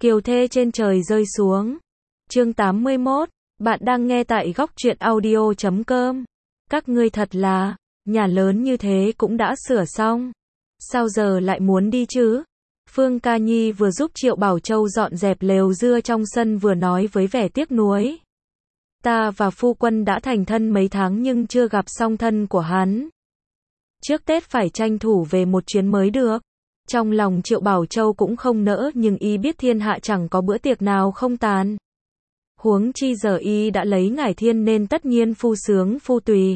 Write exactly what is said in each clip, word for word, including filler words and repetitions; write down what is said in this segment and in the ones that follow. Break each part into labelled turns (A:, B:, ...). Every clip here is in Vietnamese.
A: Kiều thê trên trời rơi xuống. Chương tám mươi mốt, bạn đang nghe tại góc truyện audio chấm com. Các ngươi thật là, nhà lớn như thế cũng đã sửa xong. Sao giờ lại muốn đi chứ? Phương Ca Nhi vừa giúp Triệu Bảo Châu dọn dẹp lều dưa trong sân vừa nói với vẻ tiếc nuối. Ta và phu quân đã thành thân mấy tháng nhưng chưa gặp song thân của hắn. Trước Tết phải tranh thủ về một chuyến mới được. Trong lòng Triệu Bảo Châu cũng không nỡ nhưng y biết thiên hạ chẳng có bữa tiệc nào không tàn. Huống chi giờ y đã lấy Ngải Thiên nên tất nhiên phu sướng phu tùy.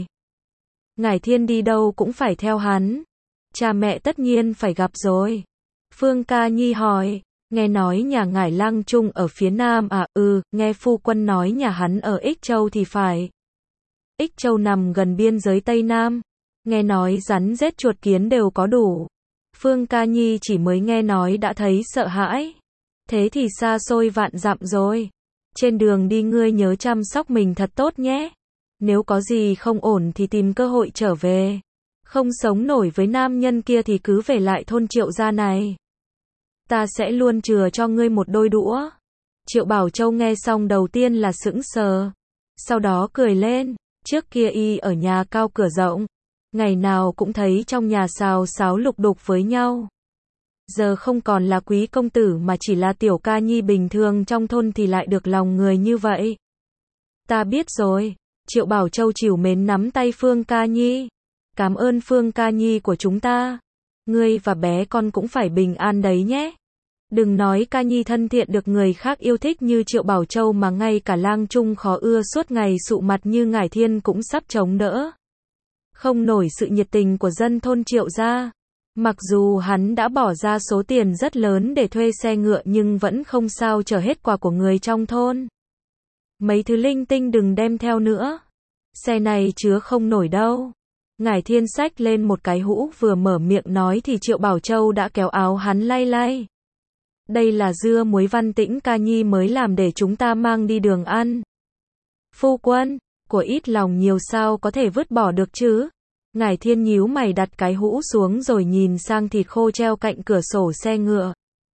A: Ngải Thiên đi đâu cũng phải theo hắn. Cha mẹ tất nhiên phải gặp rồi. Phương Ca Nhi hỏi, nghe nói nhà Ngải Lăng Trung ở phía nam à? Ừ, nghe phu quân nói nhà hắn ở Ích Châu thì phải. Ích Châu nằm gần biên giới Tây Nam. Nghe nói rắn rết chuột kiến đều có đủ. Phương Ca Nhi chỉ mới nghe nói đã thấy sợ hãi. Thế thì xa xôi vạn dặm rồi. Trên đường đi ngươi nhớ chăm sóc mình thật tốt nhé. Nếu có gì không ổn thì tìm cơ hội trở về. Không sống nổi với nam nhân kia thì cứ về lại thôn Triệu gia này. Ta sẽ luôn chừa cho ngươi một đôi đũa. Triệu Bảo Châu nghe xong đầu tiên là sững sờ. Sau đó cười lên. Trước kia y ở nhà cao cửa rộng. Ngày nào cũng thấy trong nhà xào xáo lục đục với nhau. Giờ không còn là quý công tử mà chỉ là tiểu ca nhi bình thường trong thôn thì lại được lòng người như vậy. Ta biết rồi. Triệu Bảo Châu trìu mến nắm tay Phương Ca Nhi. Cảm ơn Phương Ca Nhi của chúng ta. Ngươi và bé con cũng phải bình an đấy nhé. Đừng nói Ca Nhi thân thiện được người khác yêu thích như Triệu Bảo Châu mà ngay cả Lang Trung khó ưa suốt ngày sụ mặt như Ngải Thiên cũng sắp chống đỡ. Không nổi sự nhiệt tình của dân thôn Triệu gia. Mặc dù hắn đã bỏ ra số tiền rất lớn để thuê xe ngựa nhưng vẫn không sao chở hết quà của người trong thôn. Mấy thứ linh tinh đừng đem theo nữa. Xe này chứa không nổi đâu. Ngải Thiên xách lên một cái hũ vừa mở miệng nói thì Triệu Bảo Châu đã kéo áo hắn lay lay. Đây là dưa muối Văn Tĩnh Ca Nhi mới làm để chúng ta mang đi đường ăn. Phu quân, của ít lòng nhiều sao có thể vứt bỏ được chứ? Ngải Thiên nhíu mày đặt cái hũ xuống rồi nhìn sang thịt khô treo cạnh cửa sổ xe ngựa.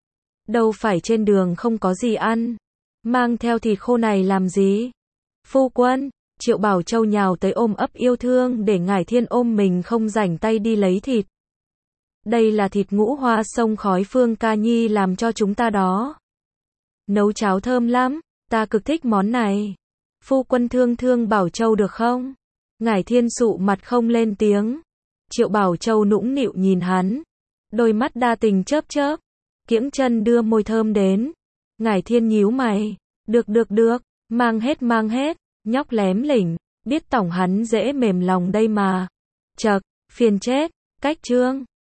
A: Đâu phải trên đường không có gì ăn. Mang theo thịt khô này làm gì? Phu quân, Triệu Bảo Châu nhào tới ôm ấp yêu thương để Ngải Thiên ôm mình không rảnh tay đi lấy thịt. Đây là thịt ngũ hoa sông khói Phương Ca Nhi làm cho chúng ta đó. Nấu cháo thơm lắm, ta cực thích món này. Phu quân thương thương Bảo Châu được không? Ngải Thiên sụ mặt không lên tiếng. Triệu Bảo Châu nũng nịu nhìn hắn. Đôi mắt đa tình chớp chớp. Kiễng chân đưa môi thơm đến. Ngải Thiên nhíu mày. Được được được, mang hết mang hết. Nhóc lém lỉnh, biết tỏng hắn dễ mềm lòng đây mà. Chậc, phiền chết. Cách chương.